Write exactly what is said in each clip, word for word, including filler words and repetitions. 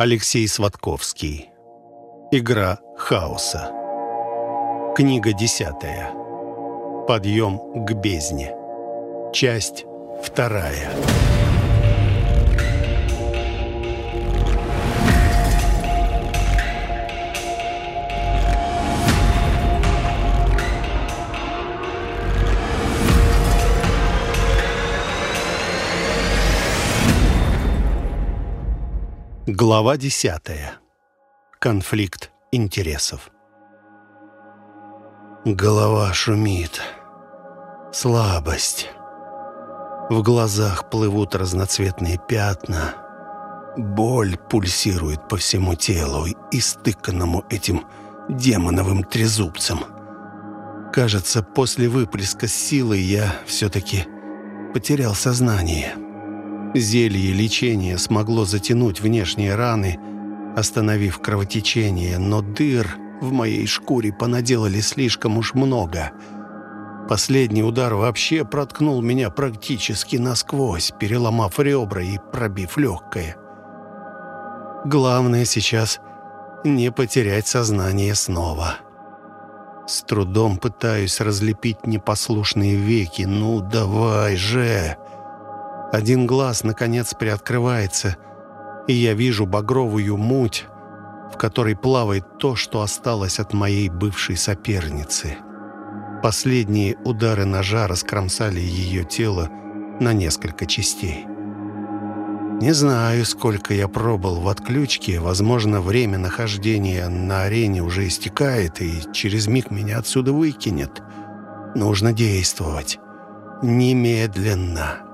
Алексей Сватковский. Игра хаоса. Книга десятая. Подъем к бездне. Часть вторая. Глава десятая. Конфликт интересов. Голова шумит. Слабость. В глазах плывут разноцветные пятна. Боль пульсирует по всему телу, истыканному этим демоновым трезубцем. Кажется, после выплеска силы я все-таки потерял сознание. Зелье лечения смогло затянуть внешние раны, остановив кровотечение, но дыр в моей шкуре понаделали слишком уж много. Последний удар вообще проткнул меня практически насквозь, переломав ребра и пробив легкое. Главное сейчас не потерять сознание снова. С трудом пытаюсь разлепить непослушные веки. Ну, давай же! Один глаз, наконец, приоткрывается, и я вижу багровую муть, в которой плавает то, что осталось от моей бывшей соперницы. Последние удары ножа раскромсали ее тело на несколько частей. Не знаю, сколько я пробыл в отключке. Возможно, время нахождения на арене уже истекает, и через миг меня отсюда выкинет. Нужно действовать. Немедленно.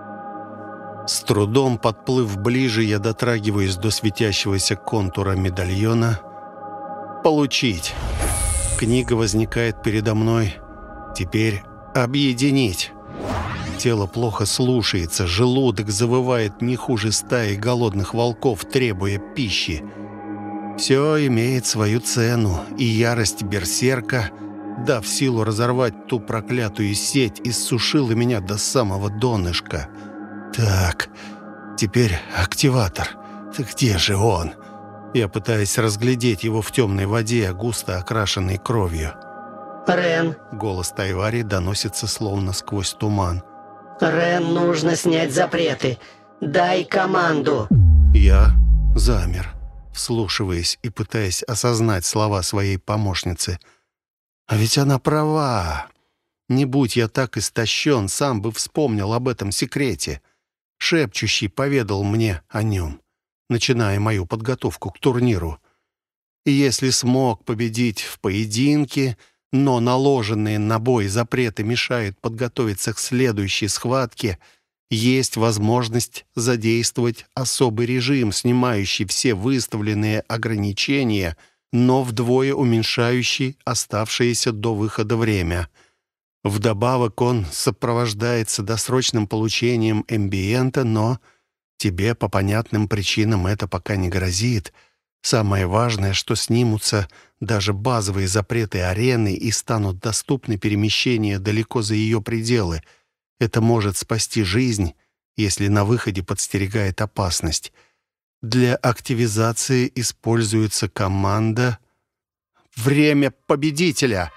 С трудом подплыв ближе, я дотрагиваюсь до светящегося контура медальона. Получить. Книга возникает передо мной. Теперь объединить. Тело плохо слушается, желудок завывает не хуже стаи голодных волков, требуя пищи. Все имеет свою цену, и ярость берсерка, дав силу разорвать ту проклятую сеть, иссушила меня до самого донышка. Так, теперь активатор. Так где же он? Я пытаюсь разглядеть его в темной воде, густо окрашенной кровью. «Рен!» Голос Тайвари доносится словно сквозь туман. «Рен, нужно снять запреты. Дай команду!» Я замер, вслушиваясь и пытаясь осознать слова своей помощницы. А ведь она права. Не будь я так истощен, сам бы вспомнил об этом секрете. Шепчущий поведал мне о нем, начиная мою подготовку к турниру. И если смог победить в поединке, но наложенные на бой запреты мешают подготовиться к следующей схватке, есть возможность задействовать особый режим, снимающий все выставленные ограничения, но вдвое уменьшающий оставшееся до выхода время. Вдобавок он сопровождается досрочным получением эмбиента, но тебе по понятным причинам это пока не грозит. Самое важное, что снимутся даже базовые запреты арены и станут доступны перемещения далеко за ее пределы. Это может спасти жизнь, если на выходе подстерегает опасность. Для активизации используется команда «Время победителя».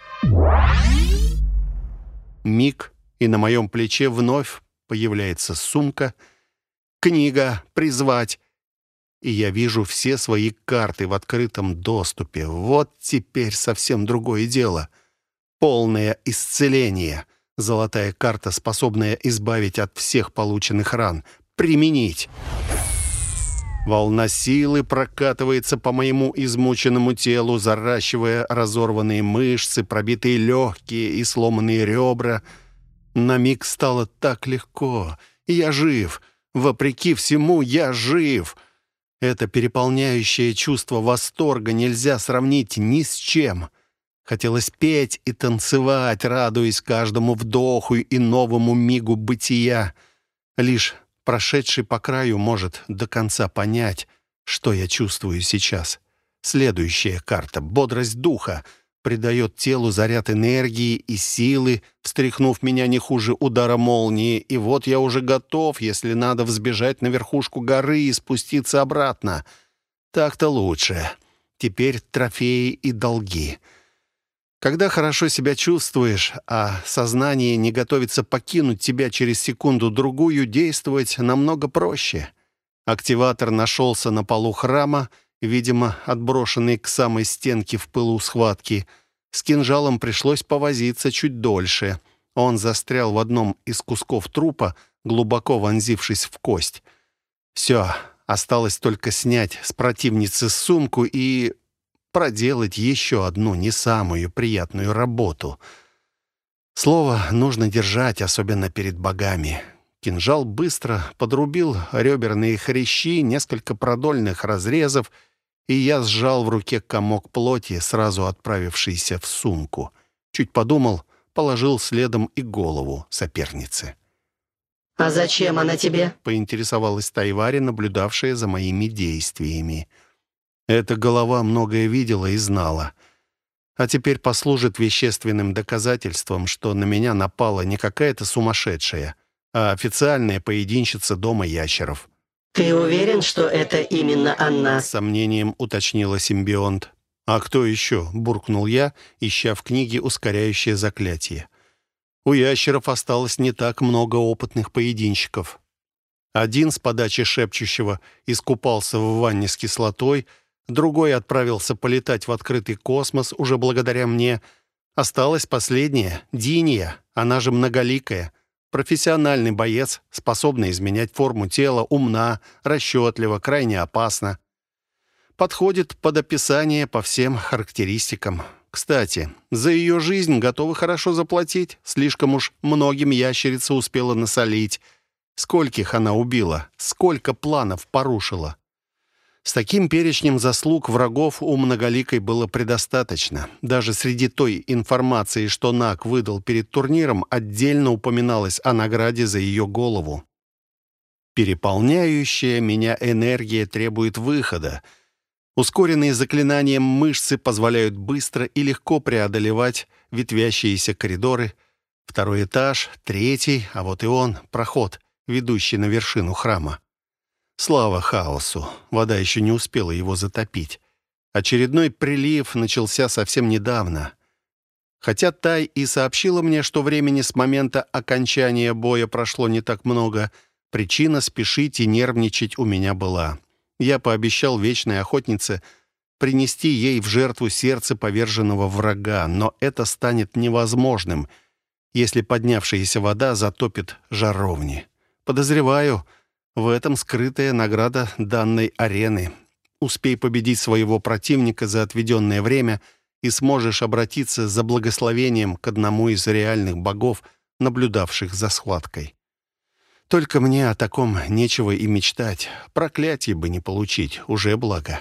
Миг, и на моем плече вновь появляется сумка, книга «Призвать», и я вижу все свои карты в открытом доступе. Вот теперь совсем другое дело. Полное исцеление. Золотая карта, способная избавить от всех полученных ран. Применить. Волна силы прокатывается по моему измученному телу, заращивая разорванные мышцы, пробитые легкие и сломанные ребра. На миг стало так легко. Я жив. Вопреки всему, я жив. Это переполняющее чувство восторга нельзя сравнить ни с чем. Хотелось петь и танцевать, радуясь каждому вдоху и новому мигу бытия. Лишь прошедший по краю может до конца понять, что я чувствую сейчас. Следующая карта — бодрость духа. Придает телу заряд энергии и силы, встряхнув меня не хуже удара молнии. И вот я уже готов, если надо, взбежать на верхушку горы и спуститься обратно. Так-то лучше. Теперь трофеи и долги. Когда хорошо себя чувствуешь, а сознание не готовится покинуть тебя через секунду-другую, действовать намного проще. Активатор нашелся на полу храма, видимо, отброшенный к самой стенке в пылу схватки. С кинжалом пришлось повозиться чуть дольше. Он застрял в одном из кусков трупа, глубоко вонзившись в кость. Все, осталось только снять с противницы сумку и проделать еще одну не самую приятную работу. Слово нужно держать, особенно перед богами. Кинжал быстро подрубил реберные хрящи, несколько продольных разрезов, и я сжал в руке комок плоти, сразу отправившийся в сумку. Чуть подумал, положил следом и голову соперницы. «А зачем она тебе?» — поинтересовалась Тайвари, наблюдавшая за моими действиями. Эта голова многое видела и знала. А теперь послужит вещественным доказательством, что на меня напала не какая-то сумасшедшая, а официальная поединщица дома ящеров. «Ты уверен, что это именно она?» С сомнением уточнила симбионт. «А кто еще?» — буркнул я, ища в книге ускоряющее заклятие. У ящеров осталось не так много опытных поединщиков. Один с подачи шепчущего искупался в ванне с кислотой, другой отправился полетать в открытый космос уже благодаря мне. Осталась последняя, Динья, она же многоликая. Профессиональный боец, способный изменять форму тела, умна, расчетлива, крайне опасна. Подходит под описание по всем характеристикам. Кстати, за ее жизнь готовы хорошо заплатить. Слишком уж многим ящерица успела насолить. Скольких она убила, сколько планов порушила. С таким перечнем заслуг врагов у многоликой было предостаточно. Даже среди той информации, что Наг выдал перед турниром, отдельно упоминалось о награде за ее голову. Переполняющая меня энергия требует выхода. Ускоренные заклинанием мышцы позволяют быстро и легко преодолевать ветвящиеся коридоры. Второй этаж, третий, а вот и он, проход, ведущий на вершину храма. Слава хаосу, вода еще не успела его затопить. Очередной прилив начался совсем недавно. Хотя Тай и сообщила мне, что времени с момента окончания боя прошло не так много, причина спешить и нервничать у меня была. Я пообещал вечной охотнице принести ей в жертву сердце поверженного врага, но это станет невозможным, если поднявшаяся вода затопит жаровни. Подозреваю, в этом скрытая награда данной арены. Успей победить своего противника за отведенное время, и сможешь обратиться за благословением к одному из реальных богов, наблюдавших за схваткой. Только мне о таком нечего и мечтать. Проклятие бы не получить, уже благо.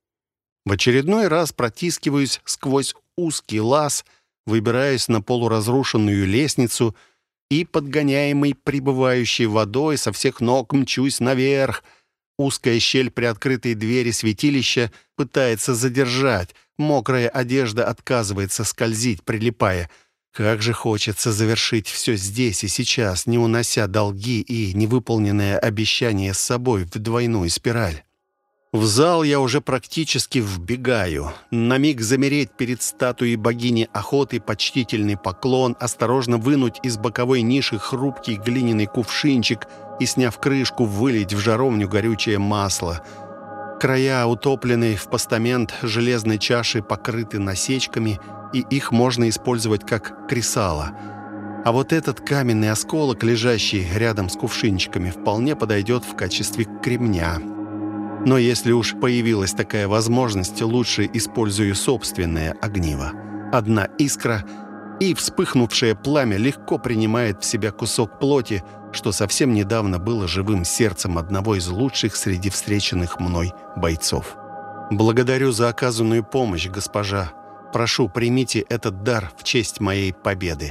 В очередной раз протискиваюсь сквозь узкий лаз, выбираюсь на полуразрушенную лестницу и, подгоняемый прибывающей водой, со всех ног мчусь наверх. Узкая щель при открытой двери святилища пытается задержать. Мокрая одежда отказывается скользить, прилипая. Как же хочется завершить все здесь и сейчас, не унося долги и невыполненное обещание с собой в двойную спираль. В зал я уже практически вбегаю. На миг замереть перед статуей богини охоты, почтительный поклон, осторожно вынуть из боковой ниши хрупкий глиняный кувшинчик и, сняв крышку, вылить в жаровню горючее масло. Края, утопленные в постамент железной чаши, покрыты насечками, и их можно использовать как кресало. А вот этот каменный осколок, лежащий рядом с кувшинчиками, вполне подойдет в качестве кремня. Но если уж появилась такая возможность, лучше использую собственное огниво. Одна искра, и вспыхнувшее пламя легко принимает в себя кусок плоти, что совсем недавно было живым сердцем одного из лучших среди встреченных мной бойцов. «Благодарю за оказанную помощь, госпожа. Прошу, примите этот дар в честь моей победы».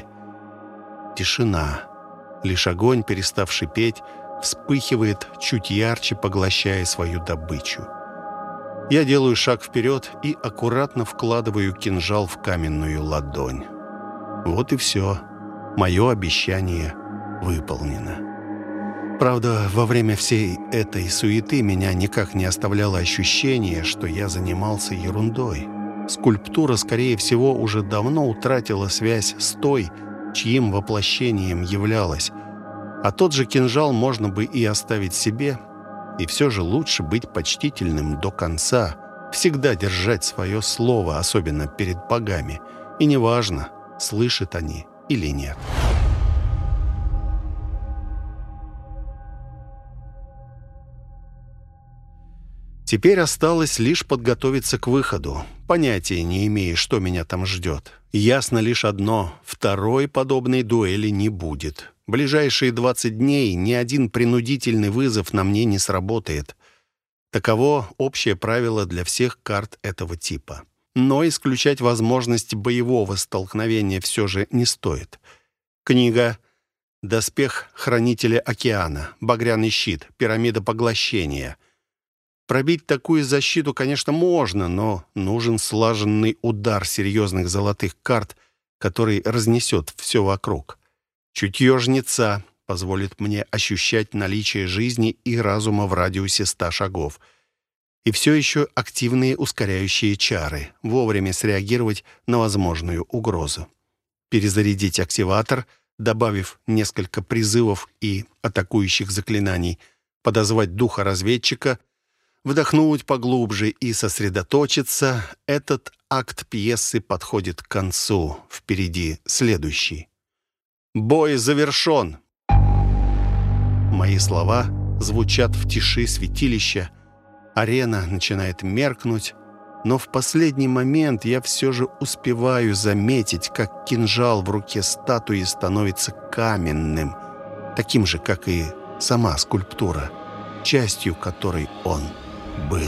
Тишина. Лишь огонь, перестав шипеть, вспыхивает чуть ярче, поглощая свою добычу. Я делаю шаг вперед и аккуратно вкладываю кинжал в каменную ладонь. Вот и все. Мое обещание выполнено. Правда, во время всей этой суеты меня никак не оставляло ощущение, что я занимался ерундой. Скульптура, скорее всего, уже давно утратила связь с той, чьим воплощением являлась. А тот же кинжал можно бы и оставить себе. И все же лучше быть почтительным до конца, всегда держать свое слово, особенно перед богами. И неважно, слышат они или нет. Теперь осталось лишь подготовиться к выходу. Понятия не имея, что меня там ждет. Ясно лишь одно: второй подобной дуэли не будет. Ближайшие двадцать дней ни один принудительный вызов на мне не сработает. Таково общее правило для всех карт этого типа. Но исключать возможность боевого столкновения все же не стоит. Книга «Доспех Хранителя Океана», «Багряный щит», «Пирамида Поглощения». Пробить такую защиту, конечно, можно, но нужен слаженный удар серьезных золотых карт, который разнесет все вокруг. Чутье жнеца позволит мне ощущать наличие жизни и разума в радиусе ста шагов. И все еще активные ускоряющие чары, вовремя среагировать на возможную угрозу. Перезарядить активатор, добавив несколько призывов и атакующих заклинаний, подозвать духа разведчика, вдохнуть поглубже и сосредоточиться. Этот акт пьесы подходит к концу. Впереди следующий. Бой завершен. Мои слова звучат в тиши святилища. Арена начинает меркнуть, но в последний момент я все же успеваю заметить, как кинжал в руке статуи становится каменным, таким же, как и сама скульптура, частью которой он был.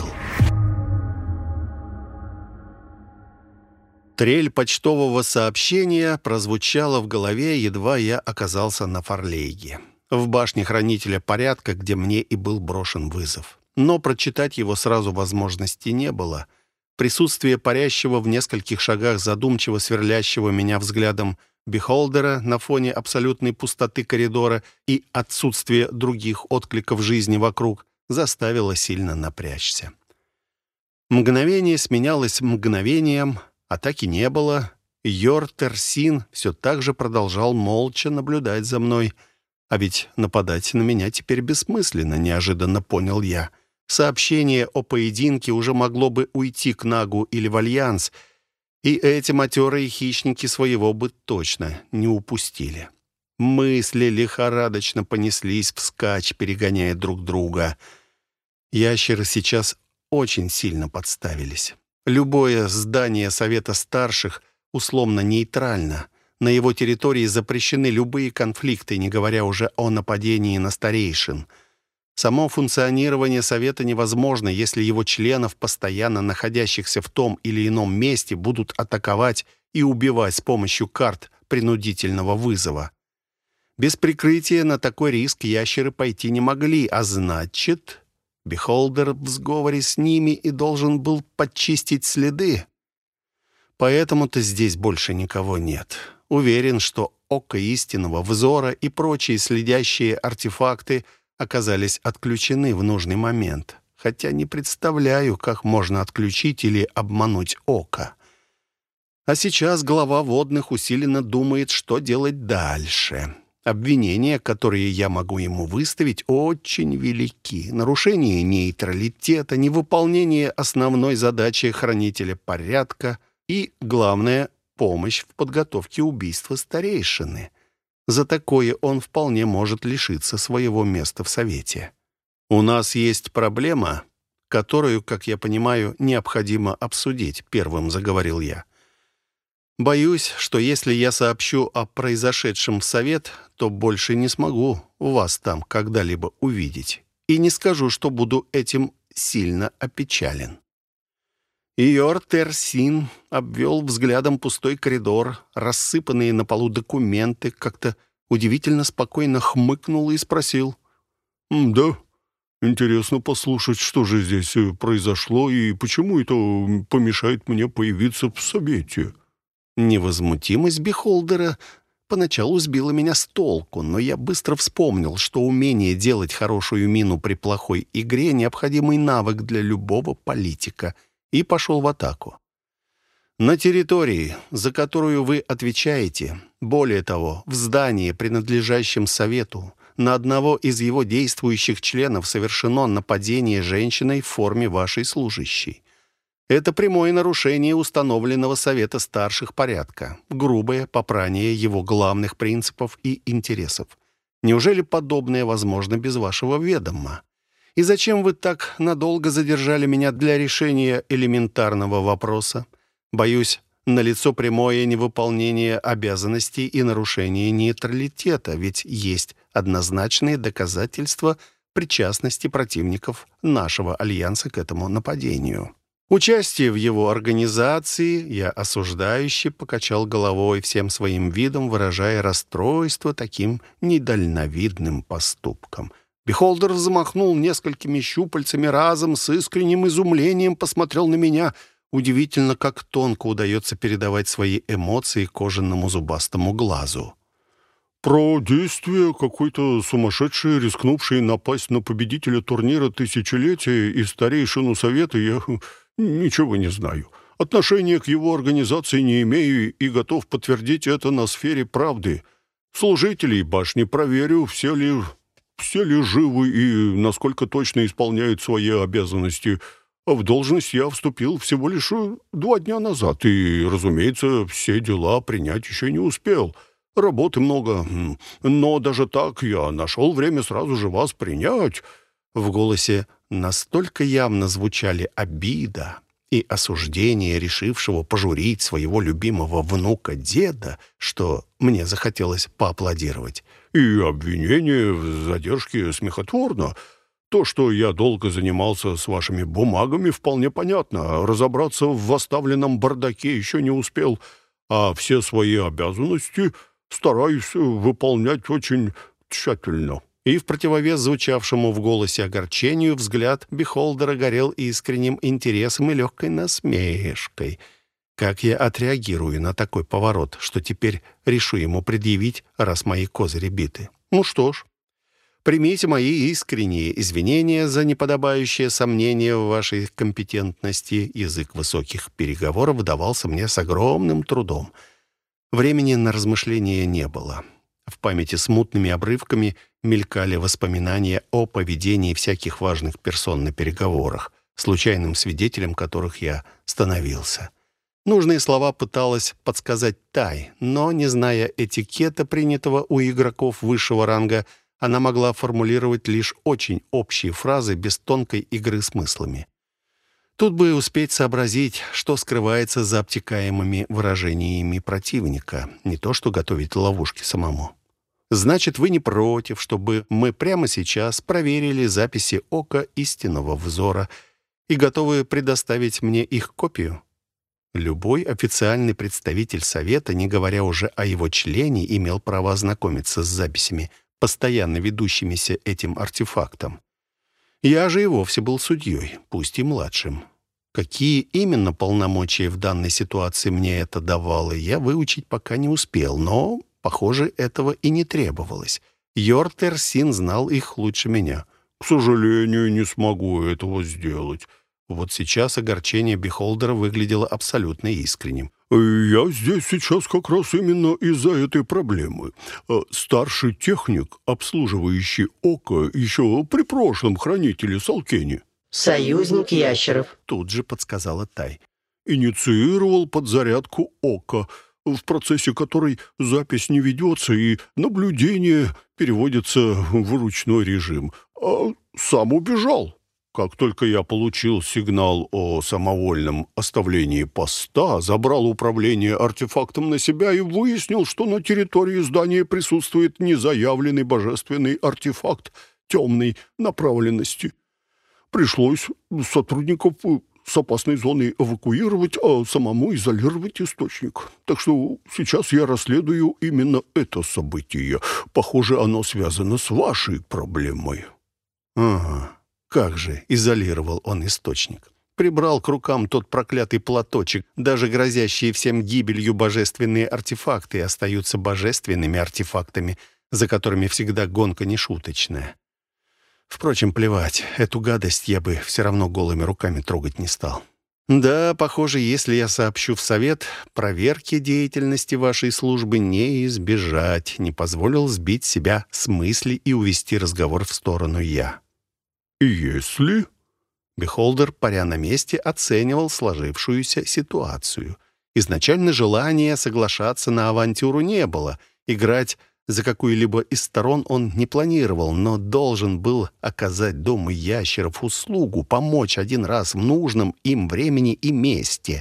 Трель почтового сообщения прозвучала в голове, едва я оказался на Фарлейге, в башне Хранителя Порядка, где мне и был брошен вызов. Но прочитать его сразу возможности не было. Присутствие парящего в нескольких шагах задумчиво сверлящего меня взглядом бихолдера на фоне абсолютной пустоты коридора и отсутствие других откликов жизни вокруг заставило сильно напрячься. Мгновение сменялось мгновением, атаки не было. Йор-Терсин все так же продолжал молча наблюдать за мной. А ведь нападать на меня теперь бессмысленно, неожиданно понял я. Сообщение о поединке уже могло бы уйти к Нагу или в Альянс, и эти матерые хищники своего бы точно не упустили. Мысли лихорадочно понеслись вскачь, перегоняя друг друга. Ящеры сейчас очень сильно подставились. Любое здание Совета Старших условно нейтрально. На его территории запрещены любые конфликты, не говоря уже о нападении на старейшин. Само функционирование Совета невозможно, если его членов, постоянно находящихся в том или ином месте, будут атаковать и убивать с помощью карт принудительного вызова. Без прикрытия на такой риск ящеры пойти не могли, а значит, Бихолдер в сговоре с ними и должен был подчистить следы. Поэтому-то здесь больше никого нет. Уверен, что Око Истинного, Взора и прочие следящие артефакты оказались отключены в нужный момент. Хотя не представляю, как можно отключить или обмануть Око. А сейчас глава водных усиленно думает, что делать дальше. Обвинения, которые я могу ему выставить, очень велики. Нарушение нейтралитета, невыполнение основной задачи Хранителя Порядка и, главное, помощь в подготовке убийства старейшины. За такое он вполне может лишиться своего места в Совете. «У нас есть проблема, которую, как я понимаю, необходимо обсудить», — первым заговорил я. «Боюсь, что если я сообщу о произошедшем в Совет, то больше не смогу вас там когда-либо увидеть. И не скажу, что буду этим сильно опечален». Иор Терсин обвел взглядом пустой коридор, рассыпанные на полу документы, как-то удивительно спокойно хмыкнул и спросил: «Да, интересно послушать, что же здесь произошло и почему это помешает мне появиться в Совете». Невозмутимость Бихолдера поначалу сбило меня с толку, но я быстро вспомнил, что умение делать хорошую мину при плохой игре — необходимый навык для любого политика, и пошел в атаку. На территории, за которую вы отвечаете, более того, в здании, принадлежащем Совету, на одного из его действующих членов совершено нападение женщиной в форме вашей служащей. Это прямое нарушение установленного Совета старших порядка, грубое попрание его главных принципов и интересов. Неужели подобное возможно без вашего ведома? И зачем вы так надолго задержали меня для решения элементарного вопроса? Боюсь, налицо прямое невыполнение обязанностей и нарушение нейтралитета, ведь есть однозначные доказательства причастности противников нашего альянса к этому нападению. Участие в его организации я осуждающе покачал головой, всем своим видом выражая расстройство таким недальновидным поступком. Бихолдер взмахнул несколькими щупальцами разом, с искренним изумлением посмотрел на меня. Удивительно, как тонко удается передавать свои эмоции кожаному зубастому глазу. Про действия какой-то сумасшедшей, рискнувшей напасть на победителя турнира тысячелетия и старейшину Совета я ничего не знаю. Отношения к его организации не имею и готов подтвердить это на сфере правды. Служителей башни проверю, все ли, все ли живы и насколько точно исполняют свои обязанности. А в должность я вступил всего лишь два дня назад и, разумеется, все дела принять еще не успел. Работы много, но даже так я нашел время сразу же вас принять». В голосе настолько явно звучали обида и осуждение решившего пожурить своего любимого внука-деда, что мне захотелось поаплодировать. «И обвинение в задержке смехотворно. То, что я долго занимался с вашими бумагами, вполне понятно. Разобраться в оставленном бардаке еще не успел, а все свои обязанности стараюсь выполнять очень тщательно». И в противовес звучавшему в голосе огорчению взгляд Бихолдера горел искренним интересом и легкой насмешкой. Как я отреагирую на такой поворот, что теперь решу ему предъявить, раз мои козыри биты? Ну что ж, примите мои искренние извинения за неподобающее сомнение в вашей компетентности. Язык высоких переговоров давался мне с огромным трудом. Времени на размышления не было. В памяти смутными обрывками мелькали воспоминания о поведении всяких важных персон на переговорах, случайным свидетелем которых я становился. Нужные слова пыталась подсказать Тай, но, не зная этикета, принятого у игроков высшего ранга, она могла формулировать лишь очень общие фразы без тонкой игры смыслами. Тут бы успеть сообразить, что скрывается за обтекаемыми выражениями противника, не то что готовить ловушки самому. Значит, вы не против, чтобы мы прямо сейчас проверили записи Ока истинного взора и готовы предоставить мне их копию? Любой официальный представитель Совета, не говоря уже о его члене, имел право ознакомиться с записями, постоянно ведущимися этим артефактом. Я же и вовсе был судьей, пусть и младшим. Какие именно полномочия в данной ситуации мне это давало, я выучить пока не успел, но, похоже, этого и не требовалось. Йортер Син знал их лучше меня. «К сожалению, не смогу этого сделать». Вот сейчас огорчение Бихолдера выглядело абсолютно искренним. «Я здесь сейчас как раз именно из-за этой проблемы. Старший техник, обслуживающий Око еще при прошлом хранителе Салкене». «Союзник ящеров», — тут же подсказала Тай. «Инициировал подзарядку Ока, в процессе которой запись не ведется и наблюдение переводится в ручной режим. А сам убежал. Как только я получил сигнал о самовольном оставлении поста, забрал управление артефактом на себя и выяснил, что на территории здания присутствует незаявленный божественный артефакт темной направленности. Пришлось сотрудников с опасной зоны эвакуировать, а самому изолировать источник. Так что сейчас я расследую именно это событие. Похоже, оно связано с вашей проблемой». «Ага. Как же изолировал он источник? прибрал к рукам тот проклятый платочек. Даже грозящие всем гибелью божественные артефакты остаются божественными артефактами, за которыми всегда гонка нешуточная. Впрочем, плевать, эту гадость я бы все равно голыми руками трогать не стал. Да, похоже, если я сообщу в совет, проверки деятельности вашей службы не избежать, не позволил сбить себя с мысли и увести разговор в сторону я. «Если...» Бихолдер, паря на месте, оценивал сложившуюся ситуацию. Изначально желания соглашаться на авантюру не было. Играть за какую-либо из сторон он не планировал, но должен был оказать дому ящеров услугу, помочь один раз в нужном им времени и месте.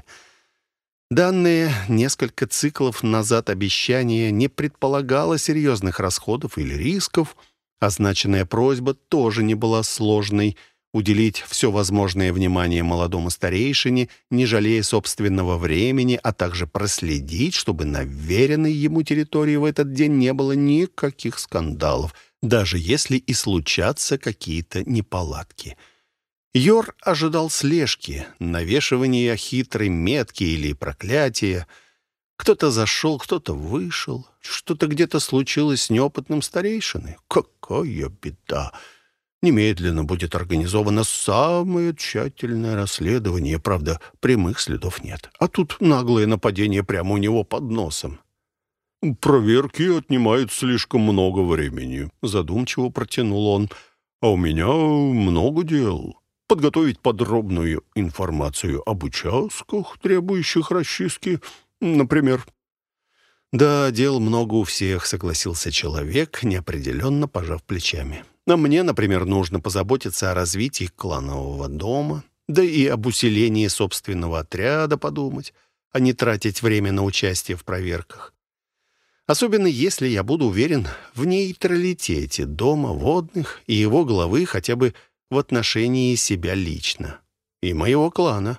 Данное несколько циклов назад обещание не предполагало серьезных расходов или рисков. Означенная просьба тоже не была сложной. Уделить все возможное внимание молодому старейшине, не жалея собственного времени, а также проследить, чтобы на вверенной ему территории в этот день не было никаких скандалов, даже если и случатся какие-то неполадки. Йор ожидал слежки, навешивания хитрой метки или проклятия. Кто-то зашел, кто-то вышел. Что-то где-то случилось с неопытным старейшиной. Какая беда! Немедленно будет организовано самое тщательное расследование. Правда, прямых следов нет. А тут наглое нападение прямо у него под носом. «Проверки отнимают слишком много времени», — задумчиво протянул он. «А у меня много дел. Подготовить подробную информацию об участках, требующих расчистки, например». «Да, дел много у всех», — согласился человек, неопределенно пожав плечами. «А мне, например, нужно позаботиться о развитии кланового дома, да и об усилении собственного отряда подумать, а не тратить время на участие в проверках. Особенно если я буду уверен в нейтралитете дома водных и его главы хотя бы в отношении себя лично и моего клана.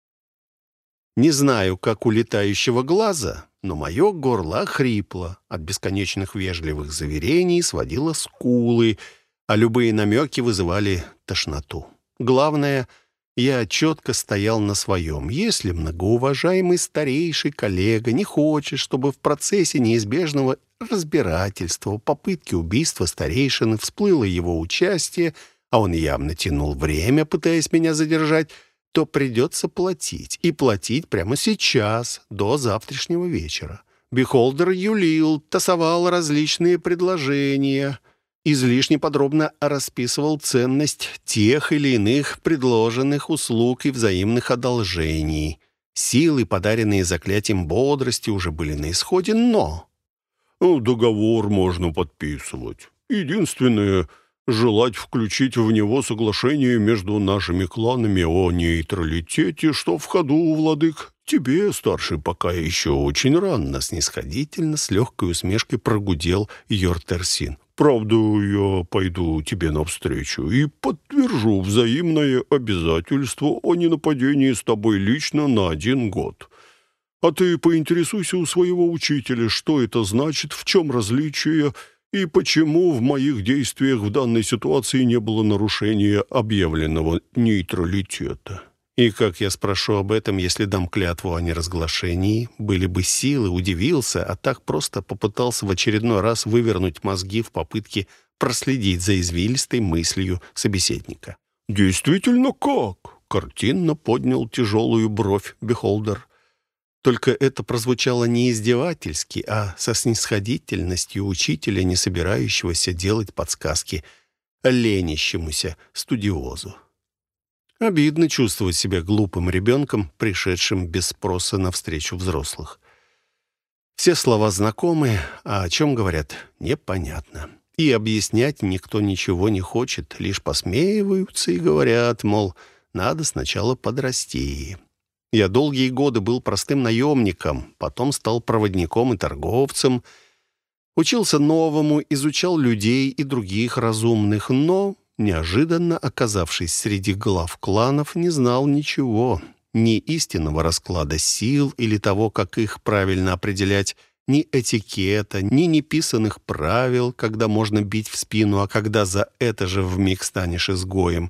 Не знаю, как у летающего глаза, но мое горло хрипло, от бесконечных вежливых заверений сводило скулы, а любые намеки вызывали тошноту. Главное, я четко стоял на своем. Если многоуважаемый старейший коллега не хочет, чтобы в процессе неизбежного разбирательства, попытки убийства старейшины всплыло его участие, а он явно тянул время, пытаясь меня задержать, то придется платить. И платить прямо сейчас, до завтрашнего вечера. Бихолдер юлил, тасовал различные предложения, излишне подробно расписывал ценность тех или иных предложенных услуг и взаимных одолжений. Силы, подаренные заклятием бодрости, уже были на исходе, но... «Договор можно подписывать. Единственное, желать включить в него соглашение между нашими кланами о нейтралитете, что в ходу у владык. Тебе, старший, пока еще очень рано», — снисходительно, с легкой усмешкой прогудел Йор-Терсин. «Правда, я пойду тебе навстречу и подтвержу взаимное обязательство о ненападении с тобой лично на один год. А ты поинтересуйся у своего учителя, что это значит, в чем различие и почему в моих действиях в данной ситуации не было нарушения объявленного нейтралитета». И как я спрошу об этом, если дам клятву о неразглашении? Были бы силы, удивился, а так просто попытался в очередной раз вывернуть мозги в попытке проследить за извилистой мыслью собеседника. «Действительно как?» — картинно поднял тяжелую бровь Бихолдер. Только это прозвучало не издевательски, а со снисходительностью учителя, не собирающегося делать подсказки ленящемуся студиозу. Обидно чувствовать себя глупым ребенком, пришедшим без спроса навстречу взрослых. Все слова знакомы, а о чем говорят, непонятно. И объяснять никто ничего не хочет, лишь посмеиваются и говорят, мол, надо сначала подрасти. Я долгие годы был простым наемником, потом стал проводником и торговцем, учился новому, изучал людей и других разумных, но... неожиданно оказавшись среди глав кланов, не знал ничего, ни истинного расклада сил или того, как их правильно определять, ни этикета, ни неписанных правил, когда можно бить в спину, а когда за это же вмиг станешь изгоем,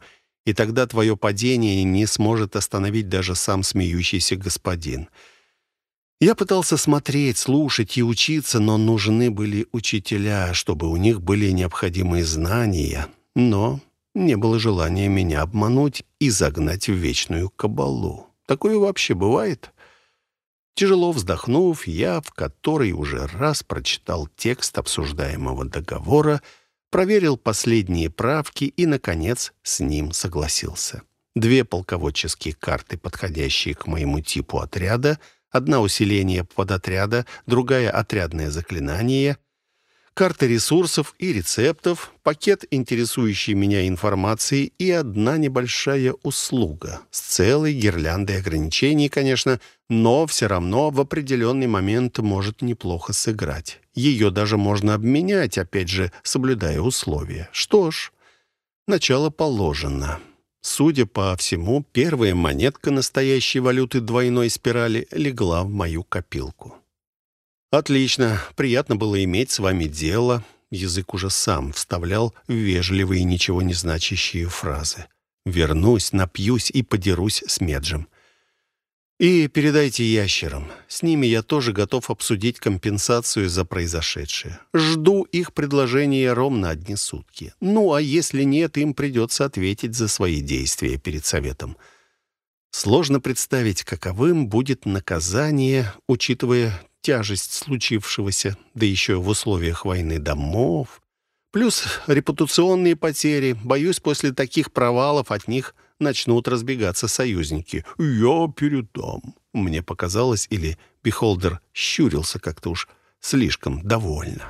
И тогда твое падение не сможет остановить даже сам смеющийся господин. Я пытался смотреть, слушать и учиться, но нужны были учителя, чтобы у них были необходимые знания. Но не было желания меня обмануть и загнать в вечную кабалу. Такое вообще бывает? Тяжело вздохнув, я в который уже раз прочитал текст обсуждаемого договора, проверил последние правки и, наконец, с ним согласился. Две полководческие карты, подходящие к моему типу отряда, одна усиление подотряда, другая отрядное заклинание, карта ресурсов и рецептов, пакет интересующей меня информации и одна небольшая услуга с целой гирляндой ограничений, конечно, но все равно в определенный момент может неплохо сыграть. Ее даже можно обменять, опять же, соблюдая условия. Что ж, начало положено. Судя по всему, первая монетка настоящей валюты двойной спирали легла в мою копилку. «Отлично. Приятно было иметь с вами дело». Язык уже сам вставлял в вежливые, ничего не значащие фразы. «Вернусь, напьюсь и подерусь с Меджем. И передайте ящерам. С ними я тоже готов обсудить компенсацию за произошедшее. Жду их предложения ровно одни сутки. Ну, а если нет, им придется ответить за свои действия перед советом. Сложно представить, каковым будет наказание, учитывая тяжесть случившегося, да еще в условиях войны домов. Плюс репутационные потери. Боюсь, после таких провалов от них начнут разбегаться союзники. «Я передам». Мне показалось, или Бихолдер щурился как-то уж слишком довольно.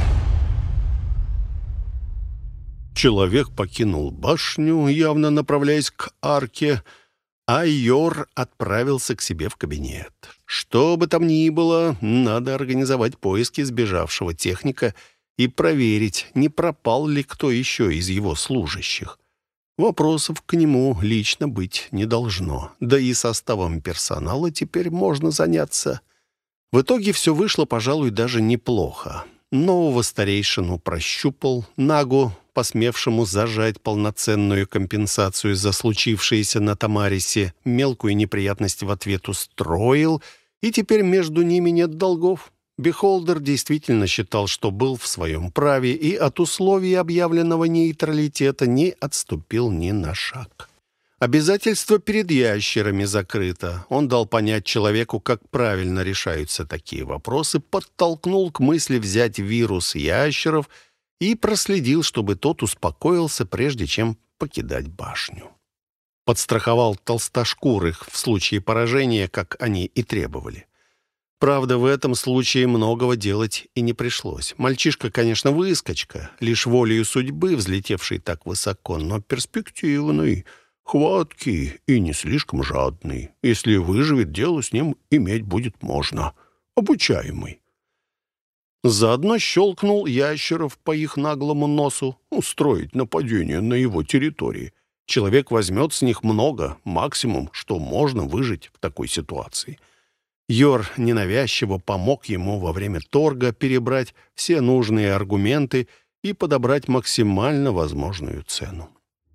Человек покинул башню, явно направляясь к арке, а Йор отправился к себе в кабинет. Что бы там ни было, надо организовать поиски сбежавшего техника и проверить, не пропал ли кто еще из его служащих. Вопросов к нему лично быть не должно. Да и составом персонала теперь можно заняться. В итоге все вышло, пожалуй, даже неплохо. Нового старейшину прощупал, Нагу, посмевшему зажать полноценную компенсацию за случившееся на Тамарисе, мелкую неприятность в ответ устроил, и теперь между ними нет долгов. Бихолдер действительно считал, что был в своем праве, и от условий объявленного нейтралитета не отступил ни на шаг. Обязательство перед ящерами закрыто. Он дал понять человеку, как правильно решаются такие вопросы, подтолкнул к мысли взять вирус ящеров и проследил, чтобы тот успокоился, прежде чем покидать башню. Подстраховал толстошкурых в случае поражения, как они и требовали. Правда, в этом случае многого делать и не пришлось. Мальчишка, конечно, выскочка, лишь волею судьбы взлетевший так высоко, но перспективный, хваткий и не слишком жадный. Если выживет, дело с ним иметь будет можно. Обучаемый. Заодно щелкнул ящеров по их наглому носу устроить нападение на его территории. Человек возьмет с них много, максимум, что можно выжить в такой ситуации. Йор ненавязчиво помог ему во время торга перебрать все нужные аргументы и подобрать максимально возможную цену.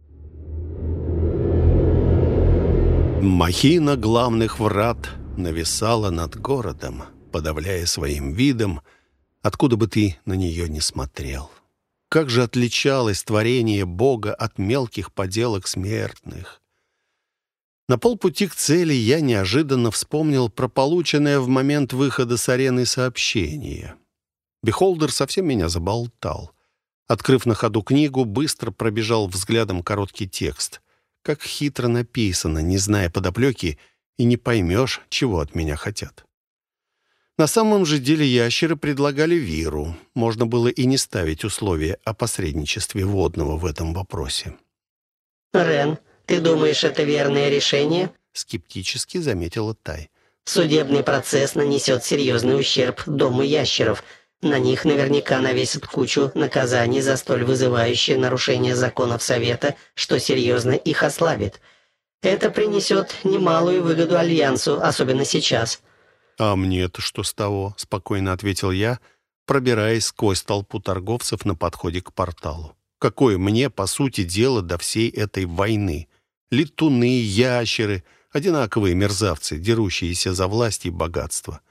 Махина главных врат нависала над городом, подавляя своим видом, откуда бы ты на нее ни смотрел. Как же отличалось творение Бога от мелких поделок смертных! На полпути к цели я неожиданно вспомнил про полученное в момент выхода с арены сообщение. Бихолдер совсем меня заболтал. Открыв на ходу книгу, быстро пробежал взглядом короткий текст. Как хитро написано, не зная подоплеки, и не поймешь, чего от меня хотят. На самом же деле ящеры предлагали Виру. Можно было и не ставить условия о посредничестве водного в этом вопросе. Рен, ты думаешь, это верное решение? Скептически заметила Тай. Судебный процесс нанесет серьезный ущерб Дому ящеров. На них наверняка навесят кучу наказаний за столь вызывающее нарушение законов Совета, что серьезно их ослабит. Это принесет немалую выгоду Альянсу, особенно сейчас. «А мне-то что с того?» — спокойно ответил я, пробираясь сквозь толпу торговцев на подходе к порталу. Какое мне, по сути дела, до всей этой войны? Летуны, ящеры, одинаковые мерзавцы, дерущиеся за власть и богатство.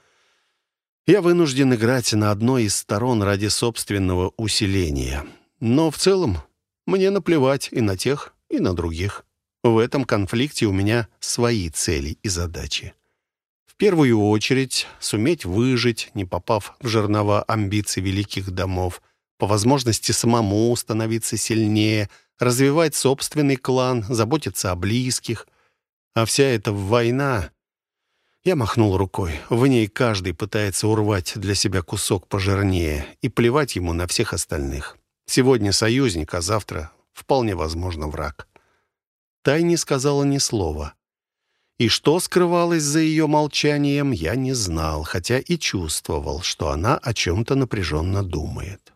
Я вынужден играть на одной из сторон ради собственного усиления. Но в целом мне наплевать и на тех, и на других. В этом конфликте у меня свои цели и задачи. В первую очередь суметь выжить, не попав в жернова амбиций великих домов, по возможности самому становиться сильнее, развивать собственный клан, заботиться о близких. А вся эта война... Я махнул рукой. В ней каждый пытается урвать для себя кусок пожирнее и плевать ему на всех остальных. Сегодня союзник, а завтра, вполне возможно, враг. Тай не сказала ни слова. И что скрывалось за ее молчанием, я не знал, хотя и чувствовал, что она о чем-то напряженно думает.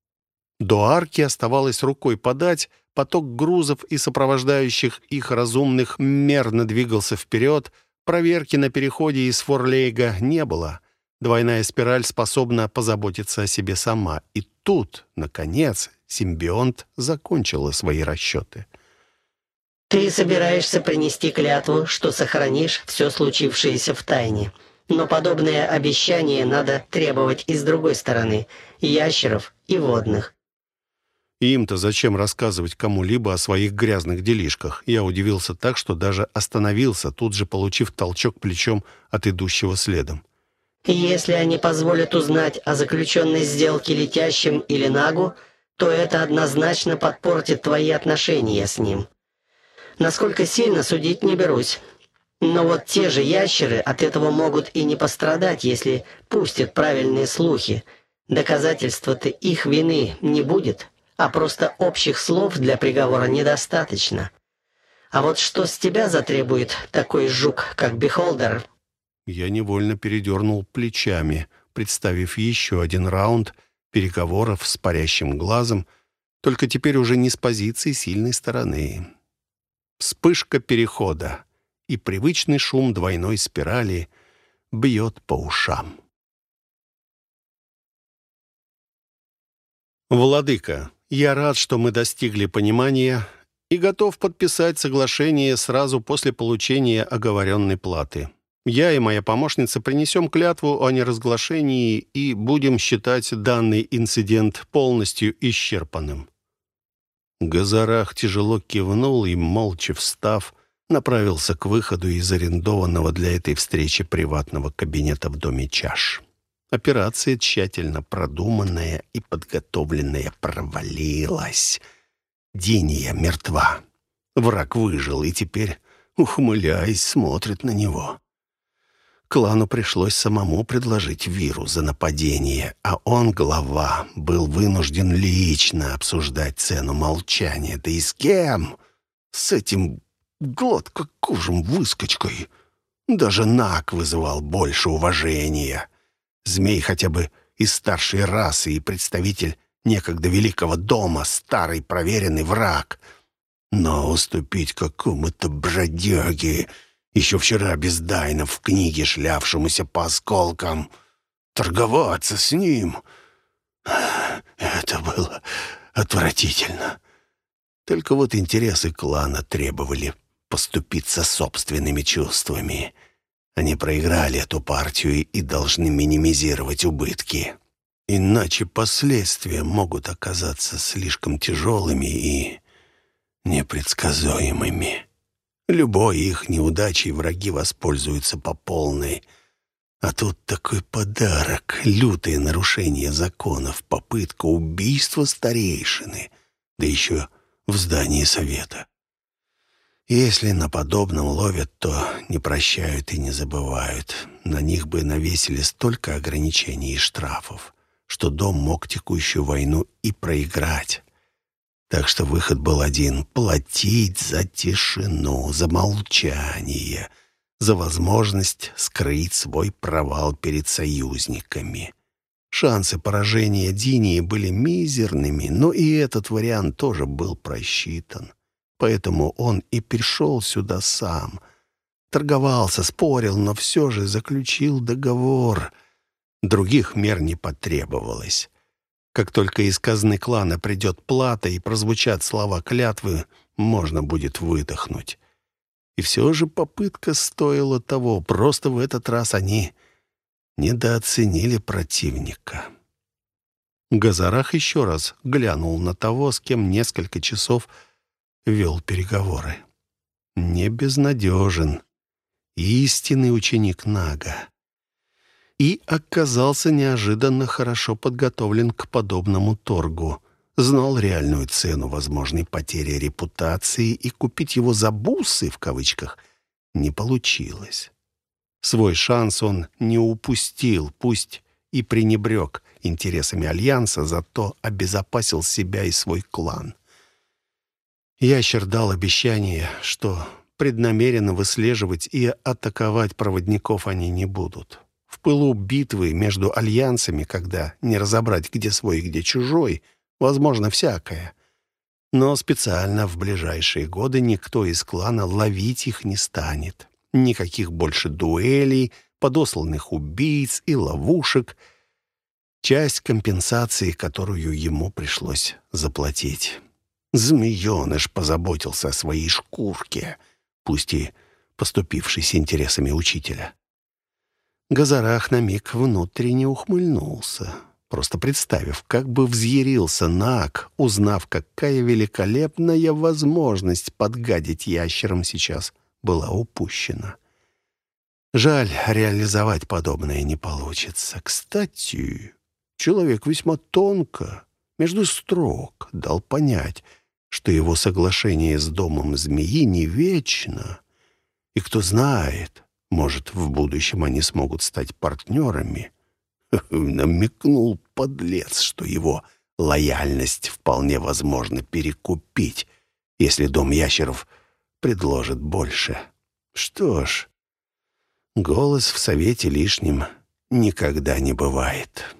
До арки оставалось рукой подать, поток грузов и сопровождающих их разумных мерно двигался вперед, проверки на переходе из Форлейга не было. Двойная спираль способна позаботиться о себе сама. И тут, наконец, симбионт закончила свои расчеты. Ты собираешься принести клятву, что сохранишь все случившееся в тайне. Но подобное обещание надо требовать и с другой стороны – ящеров и водных. Им-то зачем рассказывать кому-либо о своих грязных делишках? Я удивился так, что даже остановился, тут же получив толчок плечом от идущего следом. Если они позволят узнать о заключенной сделке летящим или нагу, то это однозначно подпортит твои отношения с ним. Насколько сильно, судить не берусь. Но вот те же ящеры от этого могут и не пострадать, если пустят правильные слухи. Доказательства-то их вины не будет, а просто общих слов для приговора недостаточно. А вот что с тебя затребует такой жук, как Бихолдер? Я невольно передернул плечами, представив еще один раунд переговоров с парящим глазом, только теперь уже не с позиции сильной стороны. Вспышка перехода, и привычный шум двойной спирали бьет по ушам. «Владыка, я рад, что мы достигли понимания и готов подписать соглашение сразу после получения оговоренной платы. Я и моя помощница принесем клятву о неразглашении и будем считать данный инцидент полностью исчерпанным». Газарах тяжело кивнул и, молча встав, направился к выходу из арендованного для этой встречи приватного кабинета в доме чаш. Операция, тщательно продуманная и подготовленная, провалилась. Диния мертва. Враг выжил и теперь, ухмыляясь, смотрит на него. Клану пришлось самому предложить Виру за нападение, а он, глава, был вынужден лично обсуждать цену молчания. Да и с кем? С этим гладкокожим выскочкой. Даже Наг вызывал больше уважения. Змей хотя бы из старшей расы и представитель некогда великого дома, старый проверенный враг. Но уступить какому-то бродяге, еще вчера бездайно в книге шлявшемуся по осколкам, торговаться с ним — это было отвратительно. Только вот интересы клана требовали поступиться собственными чувствами. Они проиграли эту партию и должны минимизировать убытки. Иначе последствия могут оказаться слишком тяжелыми и непредсказуемыми. Любой их неудачей враги воспользуются по полной. А тут такой подарок, лютое нарушение законов, попытка убийства старейшины, да еще в здании совета. Если на подобном ловят, то не прощают и не забывают. На них бы навесили столько ограничений и штрафов, что дом мог текущую войну и проиграть. Так что выход был один — платить за тишину, за молчание, за возможность скрыть свой провал перед союзниками. Шансы поражения Динии были мизерными, но и этот вариант тоже был просчитан. Поэтому он и пришел сюда сам. Торговался, спорил, но все же заключил договор. Других мер не потребовалось. Как только из казны клана придет плата и прозвучат слова клятвы, можно будет выдохнуть. И все же попытка стоила того. Просто в этот раз они недооценили противника. Газарах еще раз глянул на того, с кем несколько часов вел переговоры. Не безнадежен. Истинный ученик Нага. И оказался неожиданно хорошо подготовлен к подобному торгу. Знал реальную цену возможной потери репутации, и купить его за бусы, в кавычках, не получилось. Свой шанс он не упустил, пусть и пренебрег интересами Альянса, зато обезопасил себя и свой клан. Ящер дал обещание, что преднамеренно выслеживать и атаковать проводников они не будут. В пылу битвы между альянсами, когда не разобрать, где свой и где чужой, возможно всякое. Но специально в ближайшие годы никто из клана ловить их не станет. Никаких больше дуэлей, подосланных убийц и ловушек. Часть компенсации, которую ему пришлось заплатить. Змееныш позаботился о своей шкурке, пусть и поступившись интересами учителя. Газарах на миг внутренне ухмыльнулся, просто представив, как бы взъярился Наг, узнав, какая великолепная возможность подгадить ящерам сейчас была упущена. Жаль, реализовать подобное не получится. Кстати, человек весьма тонко, между строк, дал понять, что его соглашение с домом змеи не вечно. И кто знает, может, в будущем они смогут стать партнерами. Намекнул подлец, что его лояльность вполне возможно перекупить, если дом ящеров предложит больше. Что ж, голос в совете лишним никогда не бывает.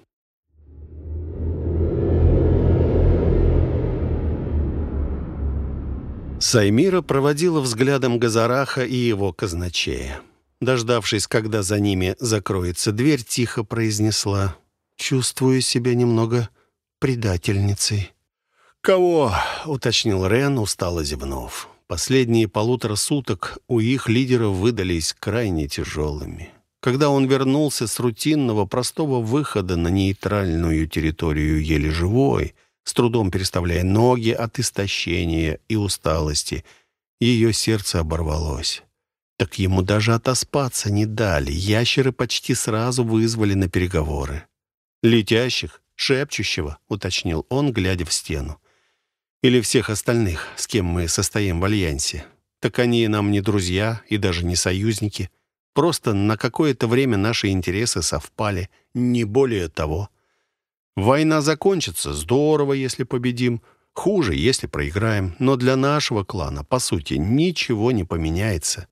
Саймира проводила взглядом Газараха и его казначея. Дождавшись, когда за ними закроется дверь, тихо произнесла: «Чувствую себя немного предательницей». «Кого?» — уточнил Рен, устало зевнув. Последние полутора суток у их лидеров выдались крайне тяжелыми. Когда он вернулся с рутинного простого выхода на нейтральную территорию еле живой, с трудом переставляя ноги от истощения и усталости, ее сердце оборвалось. Так ему даже отоспаться не дали. Ящеры почти сразу вызвали на переговоры. «Летящих? Шепчущего?» — уточнил он, глядя в стену. «Или всех остальных, с кем мы состоим в альянсе? Так они нам не друзья и даже не союзники. Просто на какое-то время наши интересы совпали, не более того. Война закончится, здорово, если победим, хуже, если проиграем, но для нашего клана, по сути, ничего не поменяется».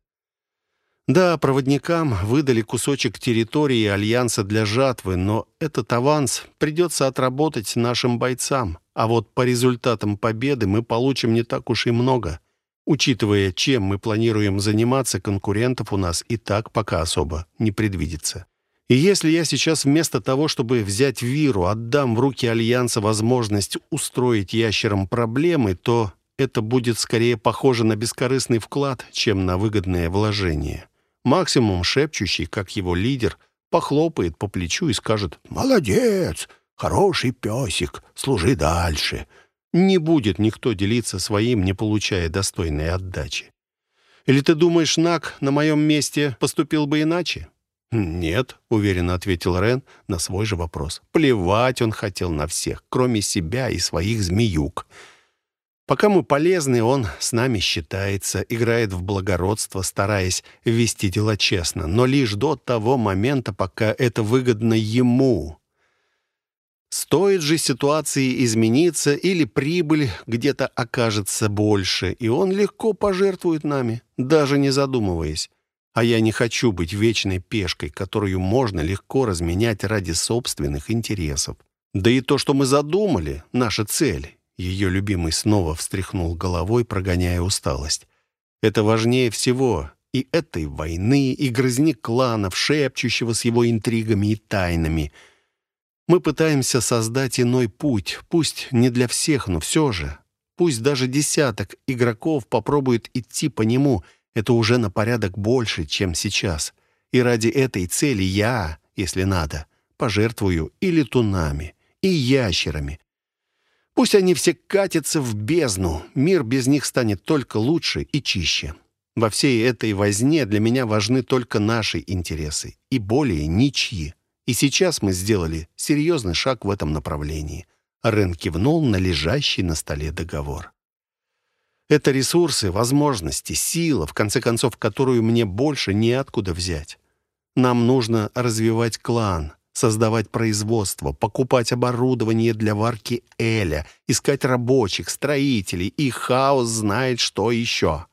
Да, проводникам выдали кусочек территории Альянса для жатвы, но этот аванс придется отработать нашим бойцам. А вот по результатам победы мы получим не так уж и много. Учитывая, чем мы планируем заниматься, конкурентов у нас и так пока особо не предвидится. И если я сейчас вместо того, чтобы взять Виру, отдам в руки Альянса возможность устроить ящерам проблемы, то это будет скорее похоже на бескорыстный вклад, чем на выгодное вложение. Максимум шепчущий, как его лидер, похлопает по плечу и скажет: «Молодец, хороший песик, служи дальше». Не будет никто делиться своим, не получая достойной отдачи. Или ты думаешь, Наг на моем месте поступил бы иначе? «Нет», — уверенно ответил Рен на свой же вопрос. Плевать он хотел на всех, кроме себя и своих змеюк. Пока мы полезны, он с нами считается, играет в благородство, стараясь вести дела честно, но лишь до того момента, пока это выгодно ему. Стоит же ситуации измениться, или прибыль где-то окажется больше, и он легко пожертвует нами, даже не задумываясь. А я не хочу быть вечной пешкой, которую можно легко разменять ради собственных интересов. Да и то, что мы задумали, наша цель. Ее любимый снова встряхнул головой, прогоняя усталость. Это важнее всего. И этой войны, и грызни кланов, шепчущего с его интригами и тайнами. Мы пытаемся создать иной путь, пусть не для всех, но все же. Пусть даже десяток игроков попробует идти по нему, это уже на порядок больше, чем сейчас. И ради этой цели я, если надо, пожертвую и летунами, и ящерами. Пусть они все катятся в бездну, мир без них станет только лучше и чище. Во всей этой возне для меня важны только наши интересы, и более ничьи. И сейчас мы сделали серьезный шаг в этом направлении. Рен кивнул на лежащий на столе договор. Это ресурсы, возможности, сила, в конце концов, которую мне больше неоткуда взять. Нам нужно развивать клан, создавать производство, покупать оборудование для варки Эля, искать рабочих, строителей, и хаос знает, что еще.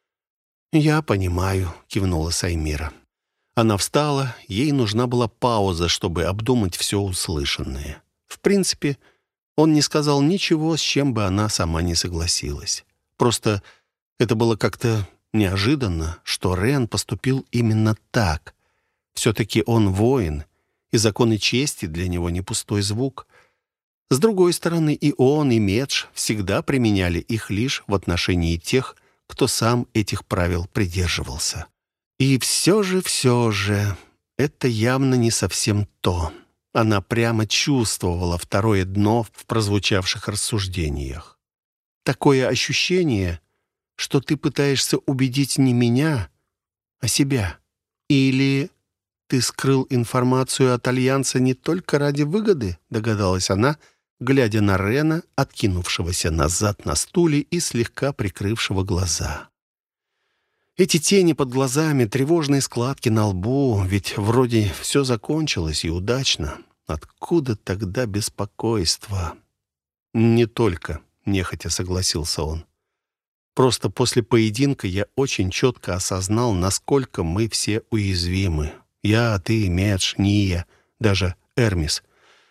«Я понимаю», — кивнула Саймира. Она встала, ей нужна была пауза, чтобы обдумать все услышанное. В принципе, он не сказал ничего, с чем бы она сама не согласилась. Просто это было как-то неожиданно, что Рен поступил именно так. Все-таки он воин, и законы чести для него не пустой звук. С другой стороны, и он, и Медж всегда применяли их лишь в отношении тех, кто сам этих правил придерживался. И все же, все же, это явно не совсем то. Она прямо чувствовала второе дно в прозвучавших рассуждениях. Такое ощущение, что ты пытаешься убедить не меня, а себя. Или ты скрыл информацию от Альянса не только ради выгоды, догадалась она, глядя на Рена, откинувшегося назад на стуле и слегка прикрывшего глаза. Эти тени под глазами, тревожные складки на лбу, ведь вроде все закончилось и удачно. Откуда тогда беспокойство? Не только, нехотя согласился он. Просто после поединка я очень четко осознал, насколько мы все уязвимы. Я, ты, Медж, Ния, даже Эрмис.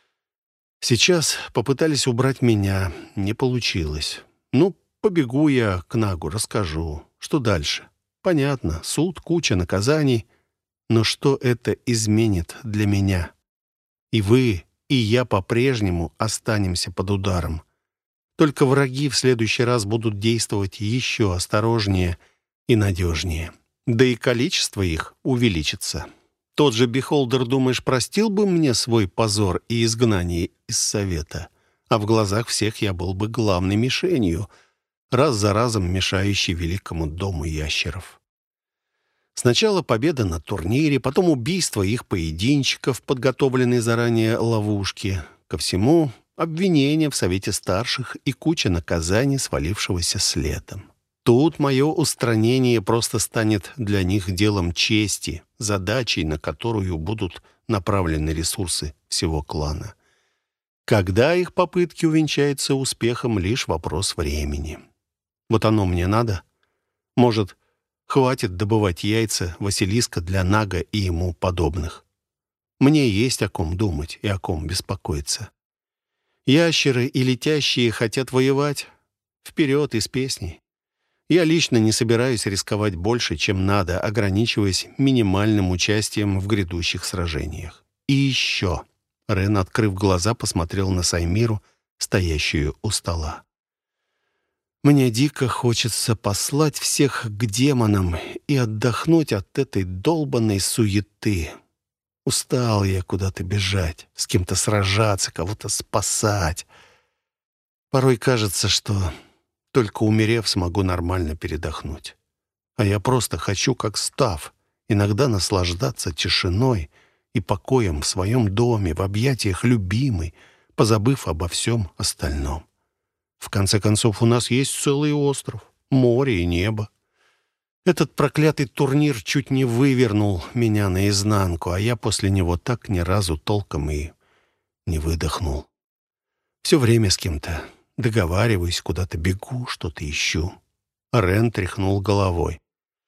Сейчас попытались убрать меня, не получилось. Ну, побегу я к Нагу, расскажу. Что дальше? Понятно, суд, куча наказаний. Но что это изменит для меня? И вы, и я по-прежнему останемся под ударом. Только враги в следующий раз будут действовать еще осторожнее и надежнее. Да и количество их увеличится. Тот же Бихолдер, думаешь, простил бы мне свой позор и изгнание из Совета? А в глазах всех я был бы главной мишенью, раз за разом мешающей великому дому ящеров. Сначала победа на турнире, потом убийство их поединщиков, подготовленные заранее ловушки. Ко всему обвинения в Совете Старших и куча наказаний, свалившегося следом. Тут мое устранение просто станет для них делом чести, задачей, на которую будут направлены ресурсы всего клана. Когда их попытки увенчаются успехом, лишь вопрос времени. Вот оно мне надо? Может, хватит добывать яйца Василиска для Нага и ему подобных? Мне есть о ком думать и о ком беспокоиться. Ящеры и летящие хотят воевать? Вперед из песней. Я лично не собираюсь рисковать больше, чем надо, ограничиваясь минимальным участием в грядущих сражениях. И еще. Рен, открыв глаза, посмотрел на Саймиру, стоящую у стола. Мне дико хочется послать всех к демонам и отдохнуть от этой долбанной суеты. Устал я куда-то бежать, с кем-то сражаться, кого-то спасать. Порой кажется, что только умерев смогу нормально передохнуть. А я просто хочу, как Став, иногда наслаждаться тишиной и покоем в своем доме, в объятиях любимой, позабыв обо всем остальном. В конце концов, у нас есть целый остров, море и небо. Этот проклятый турнир чуть не вывернул меня наизнанку, а я после него так ни разу толком и не выдохнул. Все время с кем-то договариваюсь, куда-то бегу, что-то ищу. Рен тряхнул головой.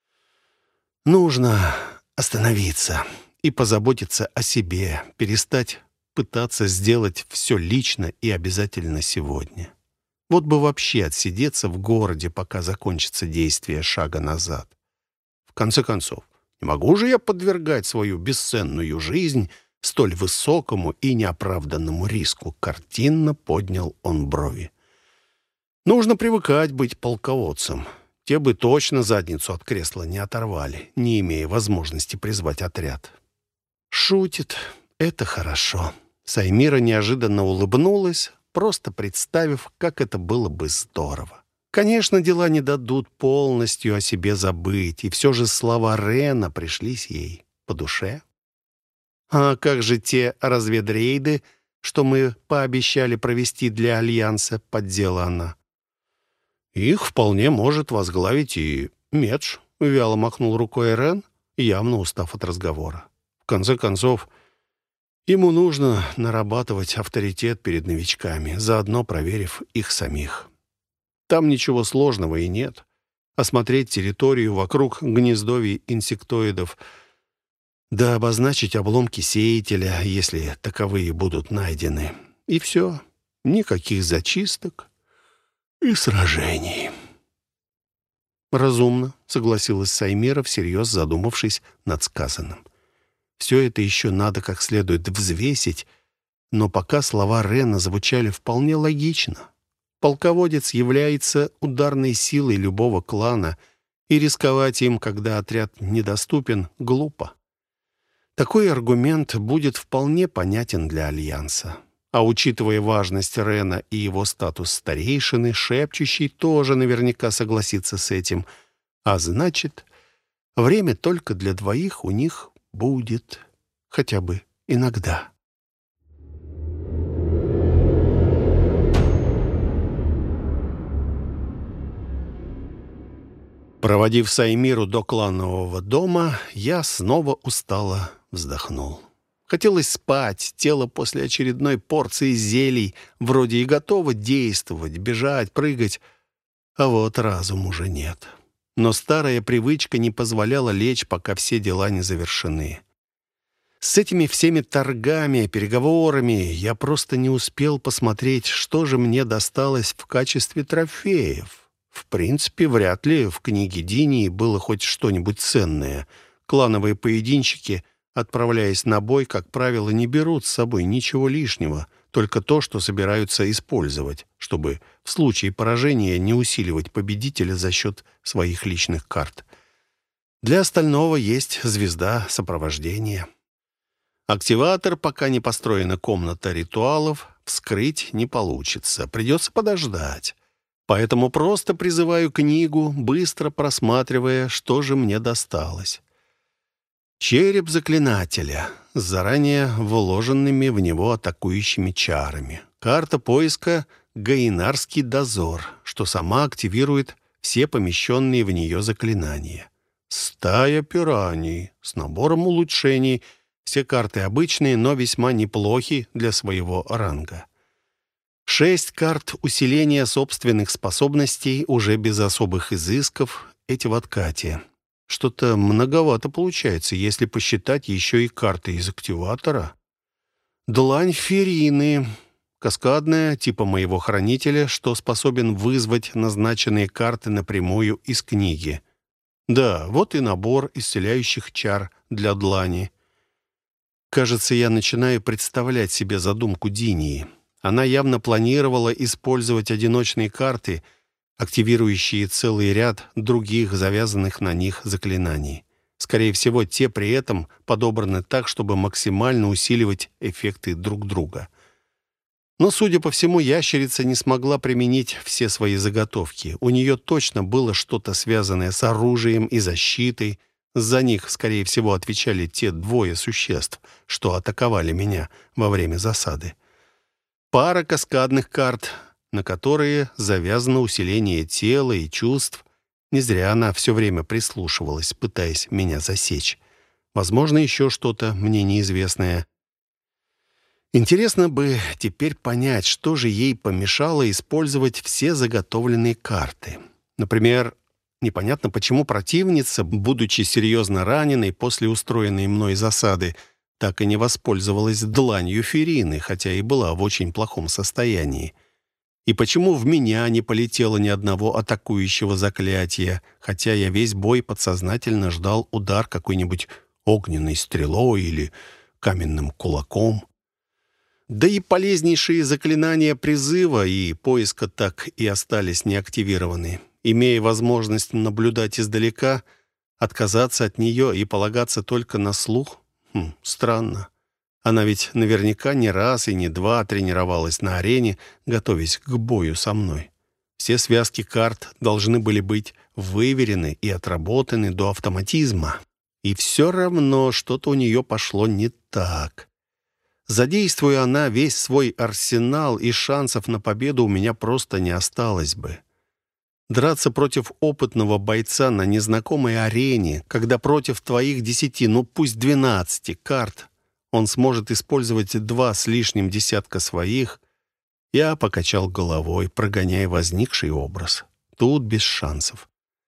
Нужно остановиться и позаботиться о себе, перестать пытаться сделать все лично и обязательно сегодня. Вот бы вообще отсидеться в городе, пока закончится действие шага назад. В конце концов, не могу же я подвергать свою бесценную жизнь столь высокому и неоправданному риску?» Картинно поднял он брови. «Нужно привыкать быть полководцем. Те бы точно задницу от кресла не оторвали, не имея возможности призвать отряд». «Шутит. Это хорошо». Саймира неожиданно улыбнулась, просто представив, как это было бы здорово. Конечно, дела не дадут полностью о себе забыть, и все же слова Рена пришлись ей по душе. «А как же те разведрейды, что мы пообещали провести для Альянса?» — поддела она. «Их вполне может возглавить и Медж», — вяло махнул рукой Рен, явно устав от разговора. «В конце концов, ему нужно нарабатывать авторитет перед новичками, заодно проверив их самих. Там ничего сложного и нет. Осмотреть территорию вокруг гнездовий инсектоидов, да обозначить обломки сеятеля, если таковые будут найдены. И все. Никаких зачисток и сражений». «Разумно», — согласилась Саймира, всерьез задумавшись над сказанным. Все это еще надо как следует взвесить, но пока слова Рена звучали вполне логично. Полководец является ударной силой любого клана, и рисковать им, когда отряд недоступен, глупо. Такой аргумент будет вполне понятен для Альянса. А учитывая важность Рена и его статус старейшины, Шепчущий тоже наверняка согласится с этим. А значит, время только для двоих у них будет, хотя бы иногда. Проводив Саймиру до кланового дома, я снова устало вздохнул. Хотелось спать, тело после очередной порции зелий вроде и готово действовать, бежать, прыгать, а вот разум уже нет. Но старая привычка не позволяла лечь, пока все дела не завершены. С этими всеми торгами, переговорами я просто не успел посмотреть, что же мне досталось в качестве трофеев. В принципе, вряд ли в книге Динии было хоть что-нибудь ценное. Клановые поединщики, отправляясь на бой, как правило, не берут с собой ничего лишнего, только то, что собираются использовать, чтобы в случае поражения не усиливать победителя за счет своих личных карт. Для остального есть звезда сопровождения. Активатор, пока не построена комната ритуалов, вскрыть не получится, придется подождать. Поэтому просто призываю книгу, быстро просматривая, что же мне досталось. Череп заклинателя с заранее вложенными в него атакующими чарами. Карта поиска «Гаинарский дозор», что сама активирует все помещенные в нее заклинания. Стая пираний с набором улучшений. Все карты обычные, но весьма неплохи для своего ранга. Шесть карт усиления собственных способностей уже без особых изысков. Эти в откате. Что-то многовато получается, если посчитать еще и карты из активатора. Длань Ферины. Каскадная, типа моего хранителя, что способен вызвать назначенные карты напрямую из книги. Да, вот и набор исцеляющих чар для длани. Кажется, я начинаю представлять себе задумку Динии. Она явно планировала использовать одиночные карты, активирующие целый ряд других завязанных на них заклинаний. Скорее всего, те при этом подобраны так, чтобы максимально усиливать эффекты друг друга. Но, судя по всему, ящерица не смогла применить все свои заготовки. У нее точно было что-то связанное с оружием и защитой. За них, скорее всего, отвечали те двое существ, что атаковали меня во время засады. Пара каскадных карт, на которые завязано усиление тела и чувств. Не зря она все время прислушивалась, пытаясь меня засечь. Возможно, еще что-то мне неизвестное. Интересно бы теперь понять, что же ей помешало использовать все заготовленные карты. Например, непонятно, почему противница, будучи серьезно раненой после устроенной мной засады, так и не воспользовалась дланью Ферины, хотя и была в очень плохом состоянии. И почему в меня не полетело ни одного атакующего заклятия, хотя я весь бой подсознательно ждал удар какой-нибудь огненной стрелой или каменным кулаком. Да и полезнейшие заклинания призыва и поиска так и остались неактивированы. Имея возможность наблюдать издалека, отказаться от нее и полагаться только на слух? Хм, странно. Она ведь наверняка не раз и не два тренировалась на арене, готовясь к бою со мной. Все связки карт должны были быть выверены и отработаны до автоматизма. И все равно что-то у нее пошло не так. Задействуя она весь свой арсенал, и шансов на победу у меня просто не осталось бы. Драться против опытного бойца на незнакомой арене, когда против твоих десяти, ну пусть двенадцати карт, он сможет использовать два с лишним десятка своих, я покачал головой, прогоняя возникший образ. Тут без шансов.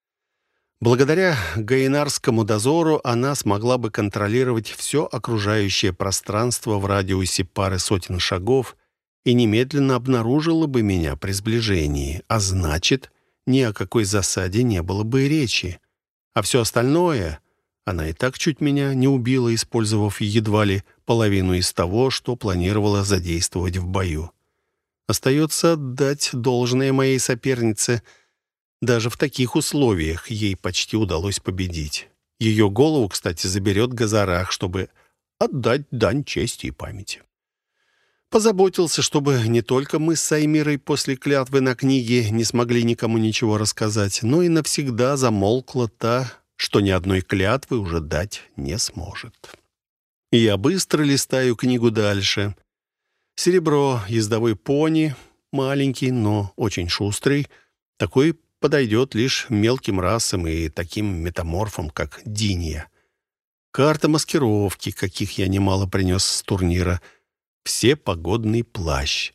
Благодаря Гаинарскому дозору она смогла бы контролировать все окружающее пространство в радиусе пары сотен шагов и немедленно обнаружила бы меня при сближении, а значит, ни о какой засаде не было бы и речи. А все остальное... Она и так чуть меня не убила, использовав едва ли половину из того, что планировала задействовать в бою. Остается отдать должное моей сопернице. Даже в таких условиях ей почти удалось победить. Ее голову, кстати, заберет Газарах, чтобы отдать дань чести и памяти. Позаботился, чтобы не только мы с Саймирой после клятвы на книге не смогли никому ничего рассказать, но и навсегда замолкла та, что ни одной клятвы уже дать не сможет. Я быстро листаю книгу дальше. Серебро, ездовой пони, маленький, но очень шустрый. Такой подойдет лишь мелким расам и таким метаморфам, как Динья. Карта маскировки, каких я немало принес с турнира. Все погодный плащ.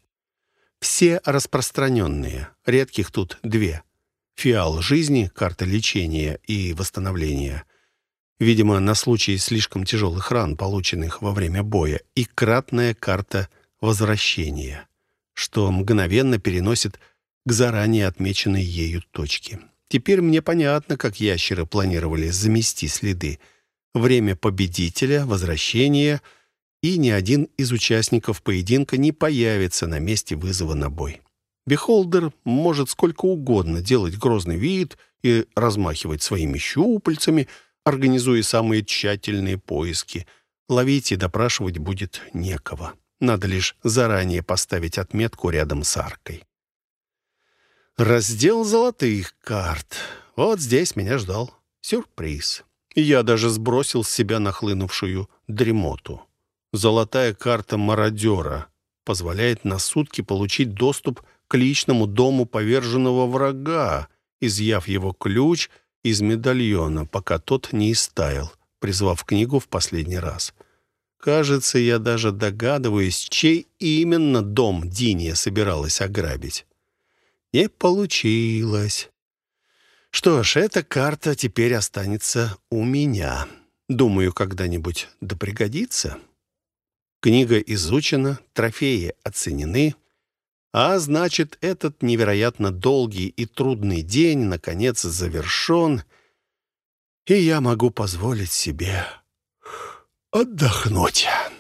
Все распространенные, редких тут две. Фиал жизни, карта лечения и восстановления. Видимо, на случай слишком тяжелых ран, полученных во время боя. И кратная карта возвращения, что мгновенно переносит к заранее отмеченной ею точке. Теперь мне понятно, как ящеры планировали замести следы. Время победителя, возвращение, и ни один из участников поединка не появится на месте вызова на бой. Бихолдер может сколько угодно делать грозный вид и размахивать своими щупальцами, организуя самые тщательные поиски. Ловить и допрашивать будет некого. Надо лишь заранее поставить отметку рядом с аркой. Раздел золотых карт. Вот здесь меня ждал сюрприз. Я даже сбросил с себя нахлынувшую дремоту. Золотая карта мародера позволяет на сутки получить доступ к личному дому поверженного врага, изъяв его ключ из медальона, пока тот не истаял, призвав книгу в последний раз. Кажется, я даже догадываюсь, чей именно дом Динья собиралась ограбить. Не получилось. Что ж, эта карта теперь останется у меня. Думаю, когда-нибудь да пригодится. Книга изучена, трофеи оценены, а значит, этот невероятно долгий и трудный день наконец завершен, и я могу позволить себе отдохнуть».